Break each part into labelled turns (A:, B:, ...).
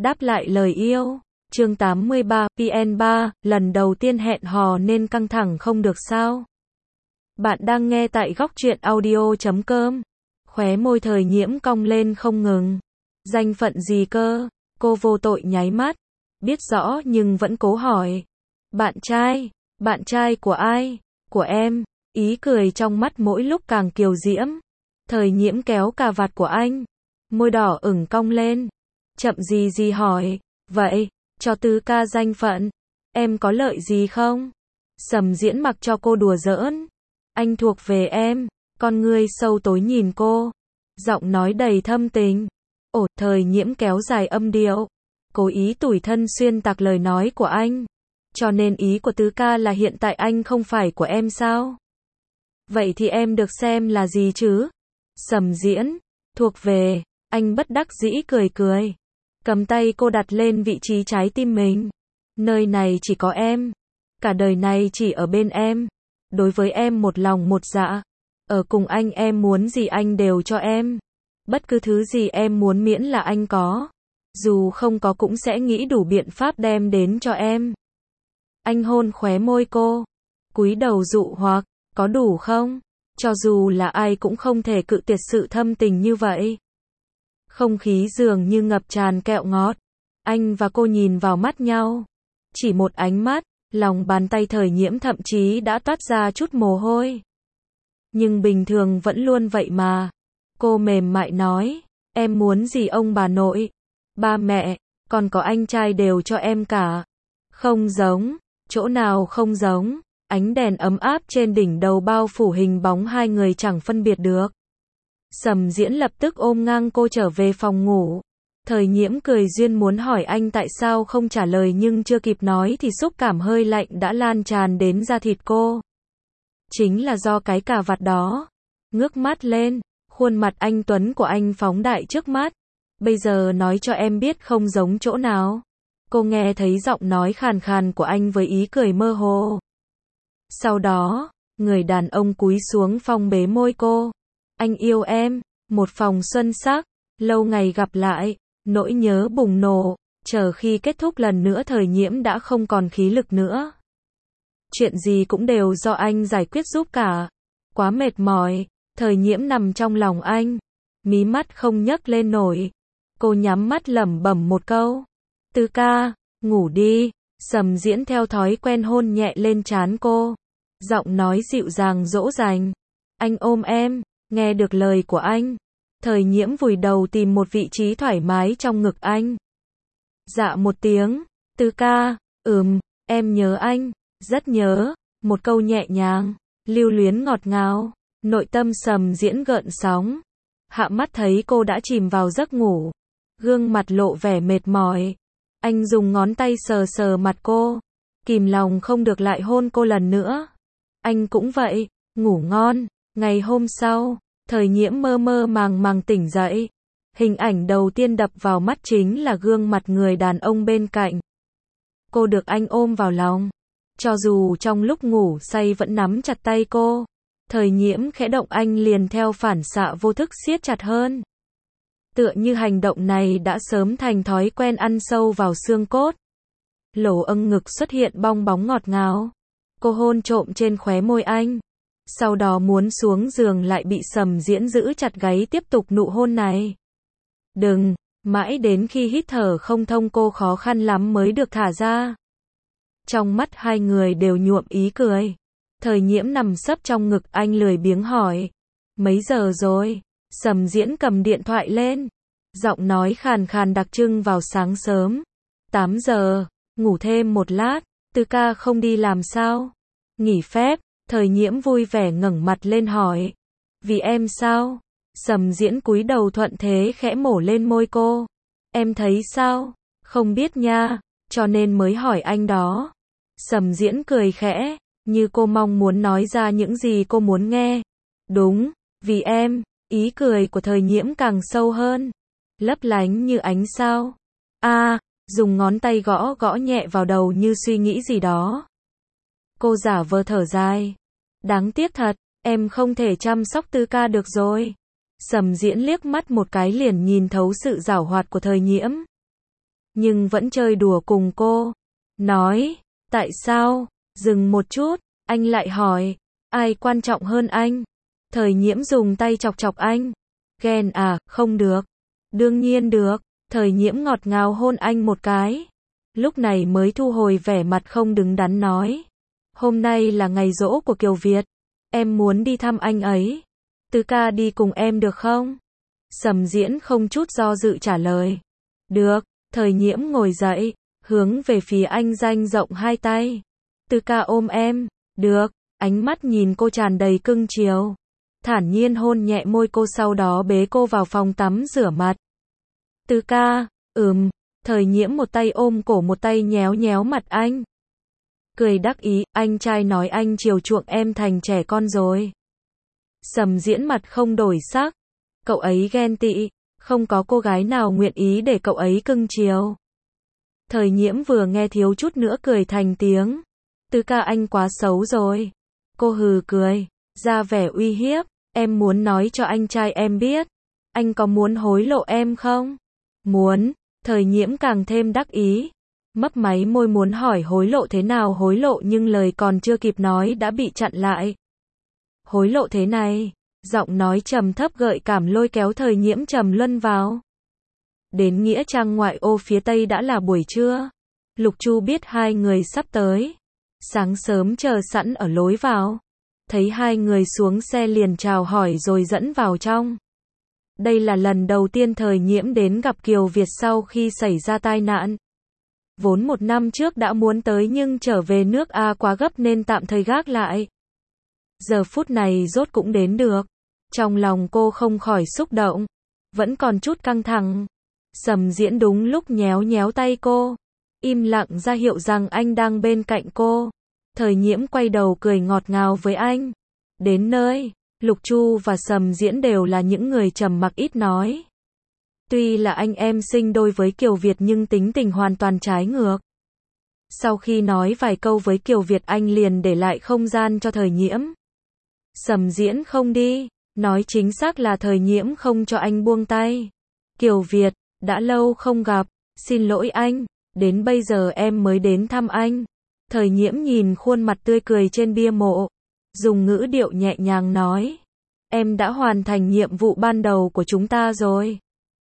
A: Đáp lại lời yêu. Chương 83, PN3, lần đầu tiên hẹn hò nên căng thẳng không được sao? Bạn đang nghe tại góc truyện audio.com. Khóe môi Thời Nhiễm cong lên không ngừng. Danh phận gì cơ? Cô vô tội nháy mắt. Biết rõ nhưng vẫn cố hỏi. Bạn trai của ai? Của em. Ý cười trong mắt mỗi lúc càng kiều diễm. Thời Nhiễm kéo cà vạt của anh. Môi đỏ ửng cong lên. Chậm gì hỏi. Vậy, cho Tứ ca danh phận. Em có lợi gì không? Sầm Diễn mặc cho cô đùa giỡn. Anh thuộc về em. Con ngươi sâu tối nhìn cô. Giọng nói đầy thâm tình. Thời Nhiễm kéo dài âm điệu. Cố ý tủi thân xuyên tạc lời nói của anh. Cho nên ý của Tứ ca là hiện tại anh không phải của em sao? Vậy thì em được xem là gì chứ? Sầm Diễn. Thuộc về. Anh bất đắc dĩ cười. Cầm tay cô đặt lên vị trí trái tim mình. Nơi này chỉ có em. Cả đời này chỉ ở bên em. Đối với em một lòng một dạ. Ở cùng anh em muốn gì anh đều cho em. Bất cứ thứ gì em muốn miễn là anh có. Dù không có cũng sẽ nghĩ đủ biện pháp đem đến cho em. Anh hôn khóe môi cô. Cúi đầu dụ hoặc, có đủ không? Cho dù là ai cũng không thể cự tuyệt sự thâm tình như vậy. Không khí dường như ngập tràn kẹo ngọt. Anh và cô nhìn vào mắt nhau. Chỉ một ánh mắt, lòng bàn tay Thời Nhiễm thậm chí đã toát ra chút mồ hôi. Nhưng bình thường vẫn luôn vậy mà. Cô mềm mại nói, em muốn gì ông bà nội, ba mẹ, còn có anh trai đều cho em cả. Không giống, chỗ nào không giống, ánh đèn ấm áp trên đỉnh đầu bao phủ hình bóng hai người chẳng phân biệt được. Sầm Diễn lập tức ôm ngang cô trở về phòng ngủ. Thời Nhiễm cười duyên muốn hỏi anh tại sao không trả lời nhưng chưa kịp nói thì xúc cảm hơi lạnh đã lan tràn đến da thịt cô. Chính là do cái cà vạt đó. Ngước mắt lên, khuôn mặt anh tuấn của anh phóng đại trước mắt. Bây giờ nói cho em biết không giống chỗ nào. Cô nghe thấy giọng nói khàn khàn của anh với ý cười mơ hồ. Sau đó, người đàn ông cúi xuống phong bế môi cô. Anh yêu em, một phòng xuân sắc, lâu ngày gặp lại, nỗi nhớ bùng nổ, chờ khi kết thúc lần nữa Thời Nhiễm đã không còn khí lực nữa. Chuyện gì cũng đều do anh giải quyết giúp cả. Quá mệt mỏi, Thời Nhiễm nằm trong lòng anh, mí mắt không nhấc lên nổi. Cô nhắm mắt lẩm bẩm một câu. Tứ ca, ngủ đi. Sầm Diễn theo thói quen hôn nhẹ lên trán cô. Giọng nói dịu dàng dỗ dành. Anh ôm em. Nghe được lời của anh, Thời Nhiễm vùi đầu tìm một vị trí thoải mái trong ngực anh. Dạ một tiếng, Tứ ca, em nhớ anh, rất nhớ, một câu nhẹ nhàng, lưu luyến ngọt ngào, nội tâm Sầm Diễn gợn sóng. Hạ mắt thấy cô đã chìm vào giấc ngủ, gương mặt lộ vẻ mệt mỏi. Anh dùng ngón tay sờ mặt cô, kìm lòng không được lại hôn cô lần nữa. Anh cũng vậy, ngủ ngon. Ngày hôm sau, Thời Nhiễm mơ màng tỉnh dậy. Hình ảnh đầu tiên đập vào mắt chính là gương mặt người đàn ông bên cạnh. Cô được anh ôm vào lòng. Cho dù trong lúc ngủ say vẫn nắm chặt tay cô. Thời Nhiễm khẽ động anh liền theo phản xạ vô thức siết chặt hơn. Tựa như hành động này đã sớm thành thói quen ăn sâu vào xương cốt. Lỗ âng ngực xuất hiện bong bóng ngọt ngào. Cô hôn trộm trên khóe môi anh. Sau đó muốn xuống giường lại bị Sầm Diễn giữ chặt gáy tiếp tục nụ hôn này. Đừng, mãi đến khi hít thở không thông cô khó khăn lắm mới được thả ra. Trong mắt hai người đều nhuộm ý cười. Thời Nhiễm nằm sấp trong ngực anh lười biếng hỏi. Mấy giờ rồi? Sầm Diễn cầm điện thoại lên. Giọng nói khàn khàn đặc trưng vào sáng sớm. 8 giờ, ngủ thêm một lát, Tứ ca không đi làm sao? Nghỉ phép. Thời Nhiễm vui vẻ ngẩng mặt lên hỏi. Vì em sao? Sầm Diễn cúi đầu thuận thế khẽ mổ lên môi cô. Em thấy sao? Không biết nha, cho nên mới hỏi anh đó. Sầm Diễn cười khẽ, như cô mong muốn nói ra những gì cô muốn nghe. Đúng, vì em. Ý cười của Thời Nhiễm càng sâu hơn, lấp lánh như ánh sao. Dùng ngón tay gõ nhẹ vào đầu như suy nghĩ gì đó. Cô giả vờ thở dài. Đáng tiếc thật, em không thể chăm sóc Tứ ca được rồi. Sầm Diễn liếc mắt một cái liền nhìn thấu sự giảo hoạt của Thời Nhiễm. nhưng vẫn chơi đùa cùng cô. Nói, tại sao? Dừng một chút, anh lại hỏi, ai quan trọng hơn anh? Thời Nhiễm dùng tay chọc chọc anh. Ghen à, không được. Đương nhiên được. Thời Nhiễm ngọt ngào hôn anh một cái. Lúc này mới thu hồi vẻ mặt không đứng đắn nói. Hôm nay là ngày giỗ của Kiều Việt. Em muốn đi thăm anh ấy. Tứ ca đi cùng em được không? Sầm Diễn không chút do dự trả lời. Được. Thời Nhiễm ngồi dậy, hướng về phía anh dang rộng hai tay. Tứ ca ôm em. Được. Ánh mắt nhìn cô tràn đầy cưng chiều. Thản nhiên hôn nhẹ môi cô, sau đó bế cô vào phòng tắm rửa mặt. Tứ ca, Thời Nhiễm một tay ôm cổ, một tay nhéo nhéo mặt anh. Cười đắc ý, anh trai nói anh chiều chuộng em thành trẻ con rồi. Sầm Diễn mặt không đổi sắc. Cậu ấy ghen tị, không có cô gái nào nguyện ý để cậu ấy cưng chiều. Thời Nhiễm vừa nghe thiếu chút nữa cười thành tiếng. Tứ ca anh quá xấu rồi. Cô hừ cười, ra vẻ uy hiếp. Em muốn nói cho anh trai em biết. Anh có muốn hối lộ em không? Muốn. Thời Nhiễm càng thêm đắc ý. Mấp máy môi muốn hỏi hối lộ thế nào hối lộ, nhưng lời còn chưa kịp nói đã bị chặn lại. Hối lộ thế này. Giọng nói trầm thấp gợi cảm lôi kéo Thời Nhiễm trầm luân vào. Đến nghĩa trang ngoại ô phía tây đã là buổi trưa. Lục Chu biết hai người sắp tới. Sáng sớm chờ sẵn ở lối vào. Thấy hai người xuống xe liền chào hỏi rồi dẫn vào trong. Đây là lần đầu tiên Thời Nhiễm đến gặp Kiều Việt sau khi xảy ra tai nạn. Vốn một năm trước đã muốn tới nhưng trở về nước A quá gấp nên tạm thời gác lại. Giờ phút này rốt cũng đến được. Trong lòng cô không khỏi xúc động. Vẫn còn chút căng thẳng. Sầm Diễn đúng lúc nhéo nhéo tay cô. Im lặng ra hiệu rằng anh đang bên cạnh cô. Thời Nhiễm quay đầu cười ngọt ngào với anh. Đến nơi, Lục Chu và Sầm Diễn đều là những người trầm mặc ít nói. Tuy là anh em sinh đôi với Kiều Việt nhưng tính tình hoàn toàn trái ngược. Sau khi nói vài câu với Kiều Việt anh liền để lại không gian cho Thời Nhiễm. Sầm Diễn không đi, nói chính xác là Thời Nhiễm không cho anh buông tay. Kiều Việt, đã lâu không gặp, xin lỗi anh, đến bây giờ em mới đến thăm anh. Thời Nhiễm nhìn khuôn mặt tươi cười trên bia mộ, dùng ngữ điệu nhẹ nhàng nói. Em đã hoàn thành nhiệm vụ ban đầu của chúng ta rồi.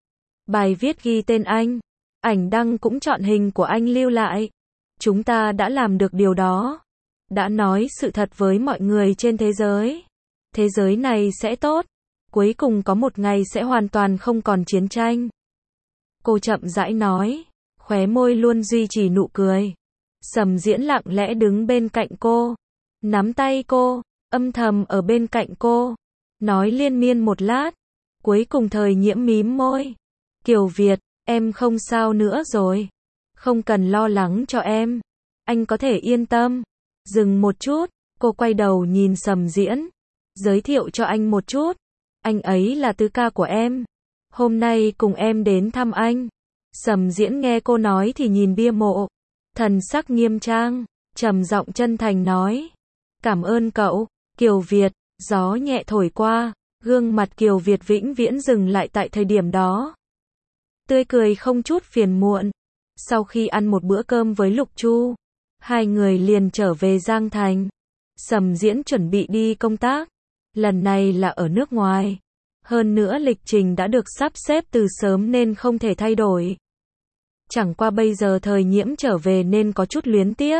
A: Bài viết ghi tên anh, ảnh đăng cũng chọn hình của anh lưu lại. Chúng ta đã làm được điều đó. Đã nói sự thật với mọi người trên thế giới. Thế giới này sẽ tốt. Cuối cùng có một ngày sẽ hoàn toàn không còn chiến tranh. Cô chậm rãi nói, khóe môi luôn duy trì nụ cười. Sầm Diễn lặng lẽ đứng bên cạnh cô, nắm tay cô, âm thầm ở bên cạnh cô, nói liên miên một lát. Cuối cùng Thời Nhiễm mím môi. Kiều Việt, em không sao nữa rồi. Không cần lo lắng cho em. Anh có thể yên tâm. Dừng một chút, cô quay đầu nhìn Sầm Diễn. Giới thiệu cho anh một chút. Anh ấy là tứ ca của em. Hôm nay cùng em đến thăm anh. Sầm Diễn nghe cô nói thì nhìn bia mộ. Thần sắc nghiêm trang, trầm giọng chân thành nói. Cảm ơn cậu, Kiều Việt. Gió nhẹ thổi qua, gương mặt Kiều Việt vĩnh viễn dừng lại tại thời điểm đó. Tươi cười không chút phiền muộn. Sau khi ăn một bữa cơm với Lục Chu, hai người liền trở về Giang Thành. Sầm Diễn chuẩn bị đi công tác. Lần này là ở nước ngoài. Hơn nữa lịch trình đã được sắp xếp từ sớm nên không thể thay đổi. Chẳng qua bây giờ Thời Nhiễm trở về nên có chút luyến tiếc.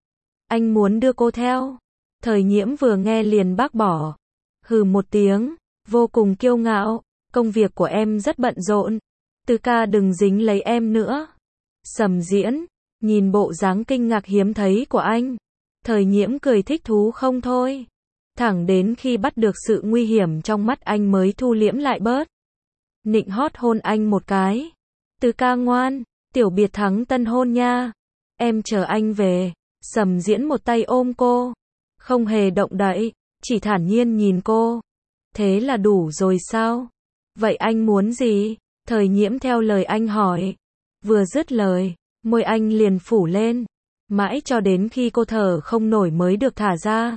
A: Anh muốn đưa cô theo. Thời Nhiễm vừa nghe liền bác bỏ. Hừ một tiếng, vô cùng kiêu ngạo. Công việc của em rất bận rộn. Tứ ca đừng dính lấy em nữa. Sầm Diễn, nhìn bộ dáng kinh ngạc hiếm thấy của anh. Thời Nhiễm cười thích thú không thôi. Thẳng đến khi bắt được sự nguy hiểm trong mắt anh mới thu liễm lại bớt. Nịnh hót hôn anh một cái. Tứ ca ngoan, tiểu biệt thắng tân hôn nha. Em chờ anh về. Sầm Diễn một tay ôm cô. Không hề động đậy, chỉ thản nhiên nhìn cô. Thế là đủ rồi sao? Vậy anh muốn gì? Thời Nhiễm theo lời anh hỏi. Vừa dứt lời, môi anh liền phủ lên. Mãi cho đến khi cô thở không nổi mới được thả ra.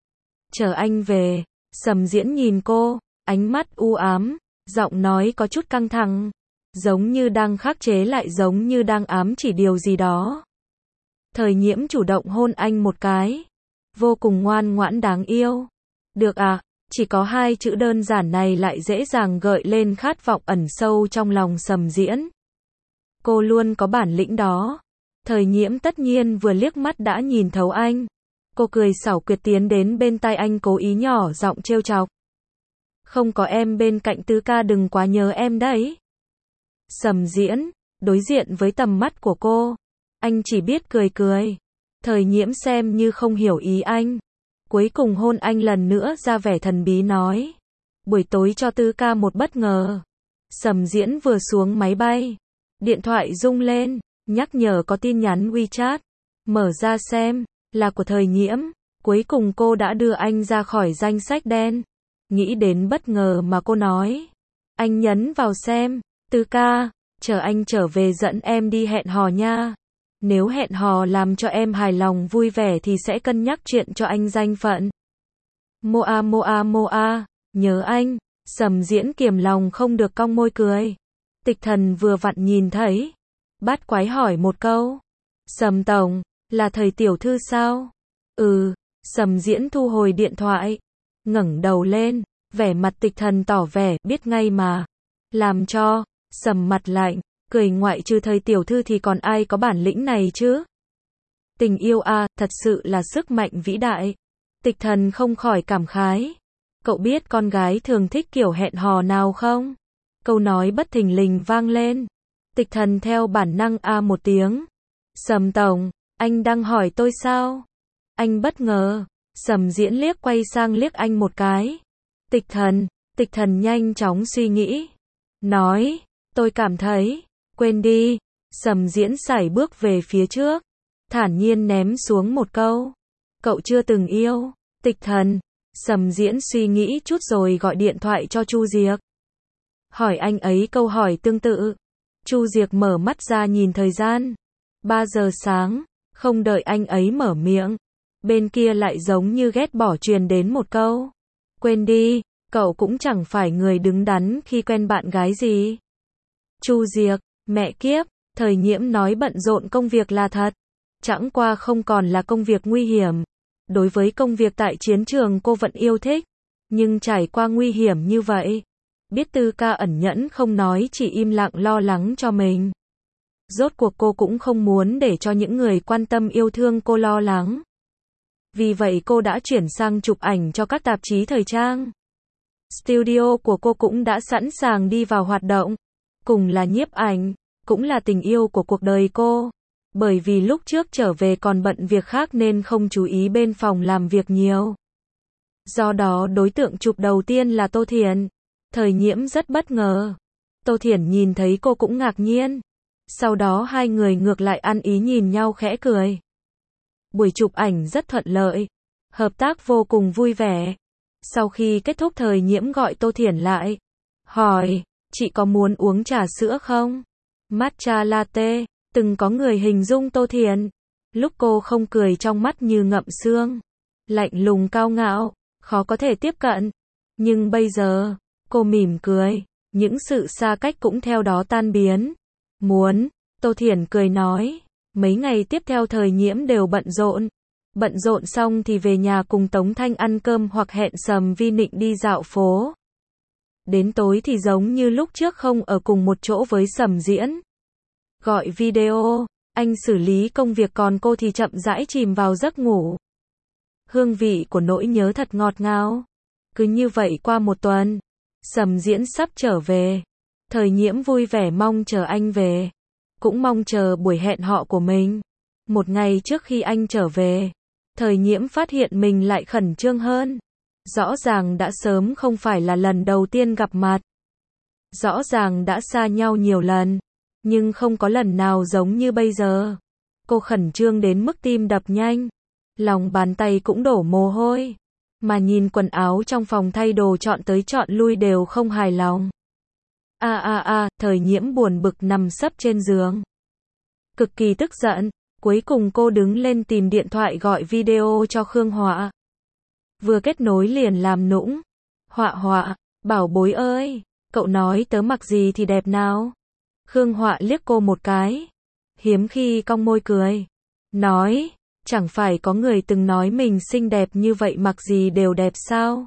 A: Chờ anh về. Sầm Diễn nhìn cô, ánh mắt u ám, giọng nói có chút căng thẳng. giống như đang khắc chế lại giống như đang ám chỉ điều gì đó. Thời Nhiễm chủ động hôn anh một cái. Vô cùng ngoan ngoãn đáng yêu. Được à, chỉ có hai chữ đơn giản này lại dễ dàng gợi lên khát vọng ẩn sâu trong lòng Sầm Diễn. Cô luôn có bản lĩnh đó. Thời Nhiễm tất nhiên vừa liếc mắt đã nhìn thấu anh. Cô cười xảo quyệt tiến đến bên tai anh cố ý nhỏ giọng trêu chọc. Không có em bên cạnh tứ ca đừng quá nhớ em đấy. Sầm Diễn, đối diện với tầm mắt của cô, anh chỉ biết cười cười. Thời Nhiễm xem như không hiểu ý anh. Cuối cùng hôn anh lần nữa ra vẻ thần bí nói. Buổi tối cho tứ ca một bất ngờ. Sầm Diễn vừa xuống máy bay. Điện thoại rung lên, nhắc nhở có tin nhắn WeChat. Mở ra xem, là của Thời Nhiễm. Cuối cùng cô đã đưa anh ra khỏi danh sách đen. Nghĩ đến bất ngờ mà cô nói. Anh nhấn vào xem. Tứ ca, chờ anh trở về dẫn em đi hẹn hò nha. Nếu hẹn hò làm cho em hài lòng vui vẻ thì sẽ cân nhắc chuyện cho anh danh phận. Moa moa moa, nhớ anh. Sầm Diễn kiềm lòng không được cong môi cười. Tịch Thần vừa vặn nhìn thấy. Bát quái hỏi một câu. Sầm tổng, là Thời tiểu thư sao? Ừ. Sầm Diễn thu hồi điện thoại. Ngẩng đầu lên. Vẻ mặt Tịch Thần tỏ vẻ biết ngay mà. Làm cho Sầm mặt lạnh. Cười ngoại trừ Thời tiểu thư thì còn ai có bản lĩnh này chứ? Tình yêu à, thật sự là sức mạnh vĩ đại. Tịch Thần không khỏi cảm khái. Cậu biết con gái thường thích kiểu hẹn hò nào không? Câu nói bất thình lình vang lên. Tịch Thần theo bản năng một tiếng. Sầm tổng, anh đang hỏi tôi sao? Anh bất ngờ. Sầm Diễn liếc quay sang liếc anh một cái. Tịch Thần nhanh chóng suy nghĩ. Nói, tôi cảm thấy. Quên đi. Sầm Diễn sải bước về phía trước. Thản nhiên ném xuống một câu. Cậu chưa từng yêu. Tịch Thần. Sầm Diễn suy nghĩ chút rồi gọi điện thoại cho Chu Diệc. Hỏi anh ấy câu hỏi tương tự. Chu Diệc mở mắt ra nhìn thời gian. 3 giờ sáng. Không đợi anh ấy mở miệng. Bên kia lại giống như ghét bỏ truyền đến một câu. Quên đi, cậu cũng chẳng phải người đứng đắn khi quen bạn gái gì. Chu Diệc, mẹ kiếp, Thời Nhiễm nói bận rộn công việc là thật. Chẳng qua không còn là công việc nguy hiểm. Đối với công việc tại chiến trường cô vẫn yêu thích. Nhưng trải qua nguy hiểm như vậy. Biết Tư ca ẩn nhẫn không nói chỉ im lặng lo lắng cho mình. Rốt cuộc cô cũng không muốn để cho những người quan tâm yêu thương cô lo lắng. Vì vậy cô đã chuyển sang chụp ảnh cho các tạp chí thời trang. Studio của cô cũng đã sẵn sàng đi vào hoạt động. Cùng là nhiếp ảnh, cũng là tình yêu của cuộc đời cô. Bởi vì lúc trước trở về còn bận việc khác nên không chú ý bên phòng làm việc nhiều. Do đó đối tượng chụp đầu tiên là Tô Thiển. Thời Nhiễm rất bất ngờ. Tô Thiển nhìn thấy cô cũng ngạc nhiên. Sau đó hai người ngược lại ăn ý nhìn nhau khẽ cười. Buổi chụp ảnh rất thuận lợi. Hợp tác vô cùng vui vẻ. Sau khi kết thúc Thời Nhiễm gọi Tô Thiển lại. Hỏi, chị có muốn uống trà sữa không? Matcha latte. Từng có người hình dung Tô Thiển. Lúc cô không cười trong mắt như ngậm xương. Lạnh lùng cao ngạo, khó có thể tiếp cận. Nhưng bây giờ, cô mỉm cười. Những sự xa cách cũng theo đó tan biến. Muốn, Tô Thiển cười nói. Mấy ngày tiếp theo Thời Nhiễm đều bận rộn. Bận rộn xong thì về nhà cùng Tống Thanh ăn cơm hoặc hẹn Sầm Vi Nịnh đi dạo phố. Đến tối thì giống như lúc trước không ở cùng một chỗ với Sầm Diễn. Gọi video, anh xử lý công việc còn cô thì chậm rãi chìm vào giấc ngủ. Hương vị của nỗi nhớ thật ngọt ngào. Cứ như vậy qua một tuần, Sầm Diễn sắp trở về. Thời Nhiễm vui vẻ mong chờ anh về. Cũng mong chờ buổi hẹn họ của mình. Một ngày trước khi anh trở về, Thời Nhiễm phát hiện mình lại khẩn trương hơn. Rõ ràng đã sớm không phải là lần đầu tiên gặp mặt. Rõ ràng đã xa nhau nhiều lần. Nhưng không có lần nào giống như bây giờ. Cô khẩn trương đến mức tim đập nhanh. Lòng bàn tay cũng đổ mồ hôi. Mà nhìn quần áo trong phòng thay đồ chọn tới chọn lui đều không hài lòng. Thời Nhiễm buồn bực nằm sấp trên giường. Cực kỳ tức giận. Cuối cùng cô đứng lên tìm điện thoại gọi video cho Khương Họa. Vừa kết nối liền làm nũng. Họa, bảo bối ơi, cậu nói tớ mặc gì thì đẹp nào? Khương Họa liếc cô một cái, hiếm khi cong môi cười, nói, chẳng phải có người từng nói mình xinh đẹp như vậy mặc gì đều đẹp sao?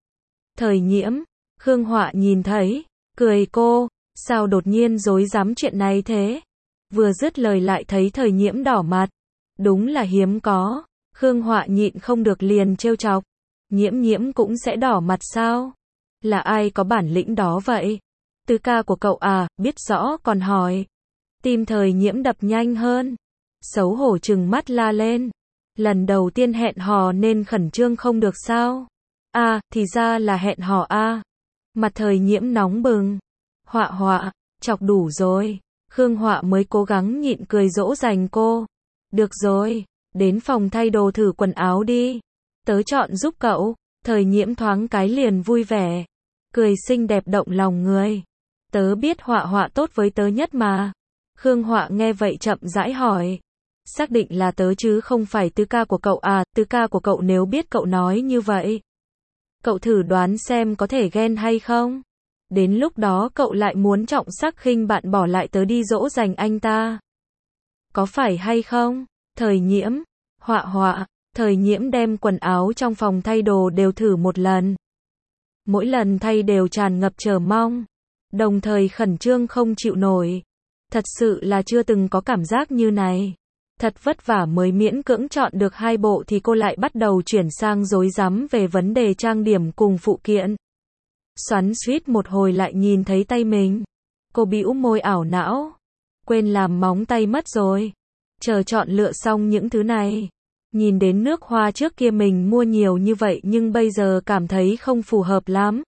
A: Thời Nhiễm, Khương Họa nhìn thấy, cười cô, sao đột nhiên dối dám chuyện này thế? Vừa dứt lời lại thấy Thời Nhiễm đỏ mặt, đúng là hiếm có. Khương Họa nhịn không được liền trêu chọc, Nhiễm Nhiễm cũng sẽ đỏ mặt sao? Là ai có bản lĩnh đó vậy? Tứ ca của cậu à, biết rõ còn hỏi. Tim Thời Nhiễm đập nhanh hơn, xấu hổ trừng mắt la lên, lần đầu tiên hẹn hò nên khẩn trương không được sao? À, thì ra là hẹn hò a. Mặt Thời Nhiễm nóng bừng. Họa Họa, chọc đủ rồi. Khương Họa mới cố gắng nhịn cười dỗ dành cô. Được rồi, đến phòng thay đồ thử quần áo đi. Tớ chọn giúp cậu. Thời Nhiễm thoáng cái liền vui vẻ, cười xinh đẹp động lòng người. Tớ biết Họa Họa tốt với tớ nhất mà. Khương Họa nghe vậy chậm rãi hỏi. Xác định là tớ chứ không phải tứ ca của cậu à? Tứ ca của cậu nếu biết cậu nói như vậy, cậu thử đoán xem có thể ghen hay không? Đến lúc đó cậu lại muốn trọng sắc khinh bạn bỏ lại tớ đi dỗ dành anh ta. Có phải hay không? Thời Nhiễm, Họa Họa, Thời Nhiễm đem quần áo trong phòng thay đồ đều thử một lần. Mỗi lần thay đều tràn ngập chờ mong, đồng thời khẩn trương không chịu nổi. Thật sự là chưa từng có cảm giác như này. Thật vất vả mới miễn cưỡng chọn được 2 bộ thì cô lại bắt đầu chuyển sang rối rắm về vấn đề trang điểm cùng phụ kiện. Xoắn xuýt một hồi lại nhìn thấy tay mình. Cô bĩu môi ảo não. Quên làm móng tay mất rồi. Chờ chọn lựa xong những thứ này. Nhìn đến nước hoa trước kia mình mua nhiều như vậy nhưng bây giờ cảm thấy không phù hợp lắm.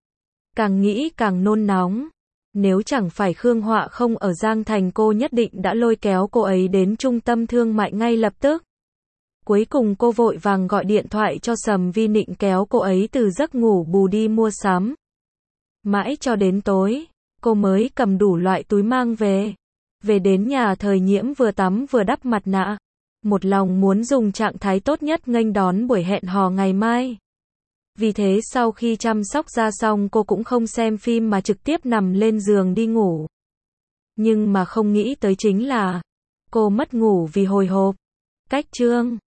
A: Càng nghĩ càng nôn nóng. Nếu chẳng phải Khương Họa không ở Giang Thành cô nhất định đã lôi kéo cô ấy đến trung tâm thương mại ngay lập tức. Cuối cùng cô vội vàng gọi điện thoại cho Sầm Vi Nịnh kéo cô ấy từ giấc ngủ bù đi mua sắm. Mãi cho đến tối, cô mới cầm đủ loại túi mang về. Về đến nhà Thời Nhiễm vừa tắm vừa đắp mặt nạ. Một lòng muốn dùng trạng thái tốt nhất nghênh đón buổi hẹn hò ngày mai. Vì thế sau khi chăm sóc da xong cô cũng không xem phim mà trực tiếp nằm lên giường đi ngủ. Nhưng mà không nghĩ tới chính là cô mất ngủ vì hồi hộp. Cách chương